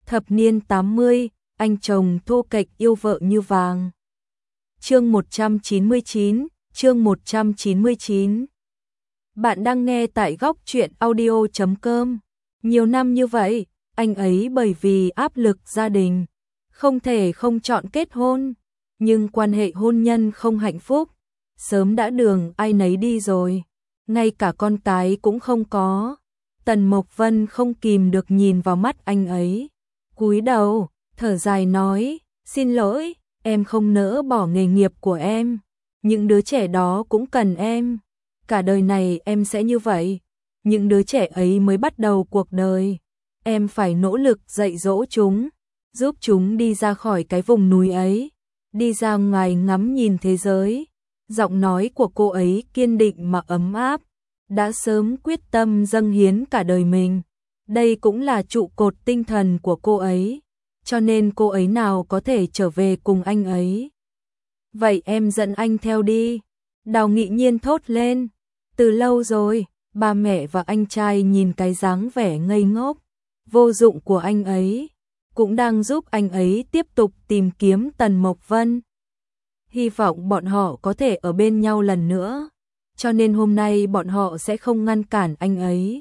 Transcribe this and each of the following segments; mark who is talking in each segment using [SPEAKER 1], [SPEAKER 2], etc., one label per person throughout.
[SPEAKER 1] Thập niên 80, anh chồng thô kệch yêu vợ như vàng. Chương 199, chương 199. Bạn đang nghe tại góc truyện audio.com. Nhiều năm như vậy, anh ấy bởi vì áp lực gia đình, không thể không chọn kết hôn, nhưng quan hệ hôn nhân không hạnh phúc, sớm đã đường ai nấy đi rồi, ngay cả con cái cũng không có. Tần Mộc Vân không kìm được nhìn vào mắt anh ấy, cúi đầu, thở dài nói, xin lỗi, em không nỡ bỏ nghề nghiệp của em, những đứa trẻ đó cũng cần em, cả đời này em sẽ như vậy, những đứa trẻ ấy mới bắt đầu cuộc đời, em phải nỗ lực dạy dỗ chúng, giúp chúng đi ra khỏi cái vùng núi ấy, đi ra ngoài ngắm nhìn thế giới. Giọng nói của cô ấy kiên định mà ấm áp, đã sớm quyết tâm dâng hiến cả đời mình. Đây cũng là trụ cột tinh thần của cô ấy, cho nên cô ấy nào có thể trở về cùng anh ấy. Vậy em dẫn anh theo đi. Đào Nghị Nhiên thốt lên. Từ lâu rồi, ba mẹ và anh trai nhìn cái dáng vẻ ngây ngốc, vô dụng của anh ấy, cũng đang giúp anh ấy tiếp tục tìm kiếm Tần Mộc Vân. Hy vọng bọn họ có thể ở bên nhau lần nữa, cho nên hôm nay bọn họ sẽ không ngăn cản anh ấy.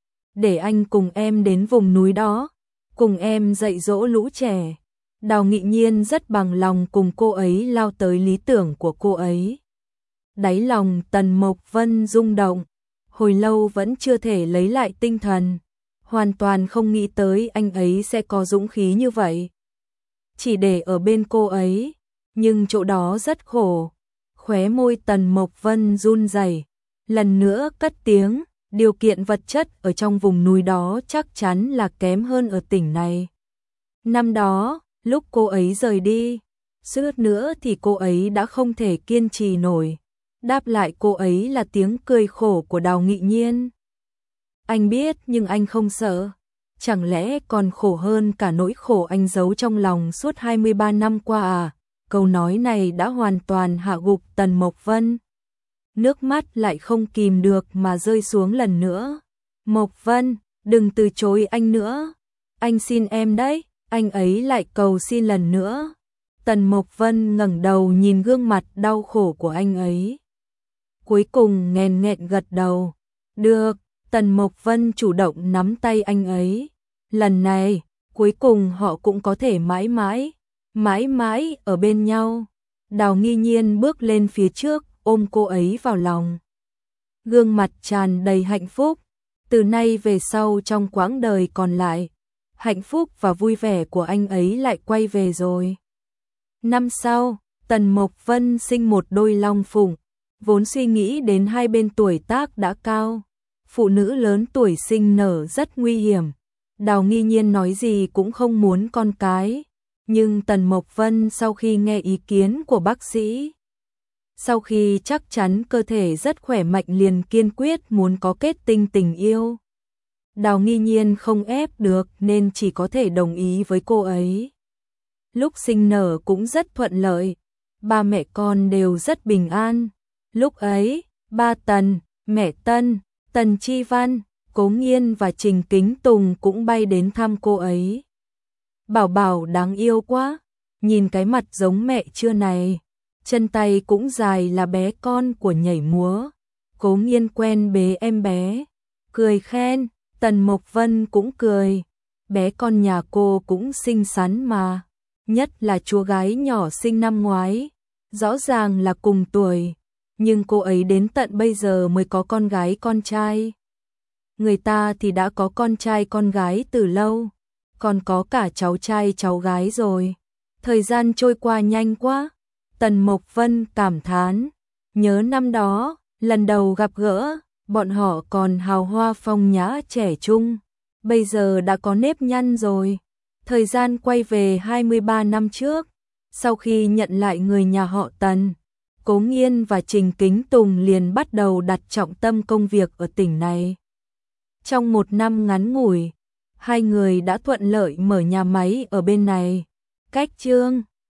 [SPEAKER 1] Để anh cùng em đến vùng núi đó, cùng em dạy dỗ lũ trẻ. Đào Nghị Nhiên rất bằng lòng cùng cô ấy lao tới lý tưởng của cô ấy. Đáy lòng Tần Mộc Vân rung động, hồi lâu vẫn chưa thể lấy lại tinh thần, hoàn toàn không nghĩ tới anh ấy sẽ có dũng khí như vậy. Chỉ để ở bên cô ấy, nhưng chỗ đó rất khổ. Khóe môi Tần Mộc Vân run rẩy, lần nữa cất tiếng, điều kiện vật chất ở trong vùng núi đó chắc chắn là kém hơn ở tỉnh này. Năm đó, lúc cô ấy rời đi, suýt nữa thì cô ấy đã không thể kiên trì nổi. Đáp lại cô ấy là tiếng cười khổ của Đào Nghị Nhiên. Anh biết nhưng anh không sợ. Chẳng lẽ còn khổ hơn cả nỗi khổ anh giấu trong lòng suốt 23 năm qua à? Câu nói này đã hoàn toàn hạ gục Tần Mộc Vân. Nước mắt lại không kìm được mà rơi xuống lần nữa. Mộc Vân, đừng từ chối anh nữa. Anh xin em đấy. Anh ấy lại cầu xin lần nữa. Tần Mộc Vân ngẩng đầu nhìn gương mặt đau khổ của anh ấy. Cuối cùng nghẹn nghẹn gật đầu. Được, Tần Mộc Vân chủ động nắm tay anh ấy. Lần này, cuối cùng họ cũng có thể mãi mãi ở bên nhau. Đào Nghị Nhiên bước lên phía trước, ôm cô ấy vào lòng. Gương mặt tràn đầy hạnh phúc. Từ nay về sau trong quãng đời còn lại, hạnh phúc và vui vẻ của anh ấy lại quay về rồi. Năm sau, Tần Mộc Vân sinh một đôi long phụng. Vốn suy nghĩ đến hai bên tuổi tác đã cao, phụ nữ lớn tuổi sinh nở rất nguy hiểm. Đào Nghị Nhiên nói gì cũng không muốn con cái. Nhưng Tần Mộc Vân sau khi nghe ý kiến của bác sĩ, sau khi chắc chắn cơ thể rất khỏe mạnh liền kiên quyết muốn có kết tinh tình yêu. Đào Nghị Nhiên không ép được nên chỉ có thể đồng ý với cô ấy. Lúc sinh nở cũng rất thuận lợi, ba mẹ con đều rất bình an. Lúc ấy, ba Tần, mẹ Tân, Tần Chi Văn, Cố Nghiên và Trình Kính Tùng cũng bay đến thăm cô ấy. Bảo bảo đáng yêu quá, nhìn cái mặt giống mẹ chưa này, chân tay cũng dài là bé con của nhảy múa. Cố Nghiên quen bế em bé, cười khen, Tần Mộc Vân cũng cười, bé con nhà cô cũng xinh xắn mà, nhất là chú gái nhỏ sinh năm ngoái, rõ ràng là cùng tuổi, nhưng cô ấy đến tận bây giờ mới có con gái con trai. Người ta thì đã có con trai con gái từ lâu, còn có cả cháu trai cháu gái rồi. Thời gian trôi qua nhanh quá. Tần Mộc Vân cảm thán, nhớ năm đó, lần đầu gặp gỡ, bọn họ còn hào hoa phong nhã trẻ trung, bây giờ đã có nếp nhăn rồi. Thời gian quay về 23 năm trước, sau khi nhận lại người nhà họ Tần, Cố Nghiên và Trình Kính Tùng liền bắt đầu đặt trọng tâm công việc ở tỉnh này. Trong một năm ngắn ngủi, hai người đã thuận lợi mở nhà máy ở bên này. Cách Chương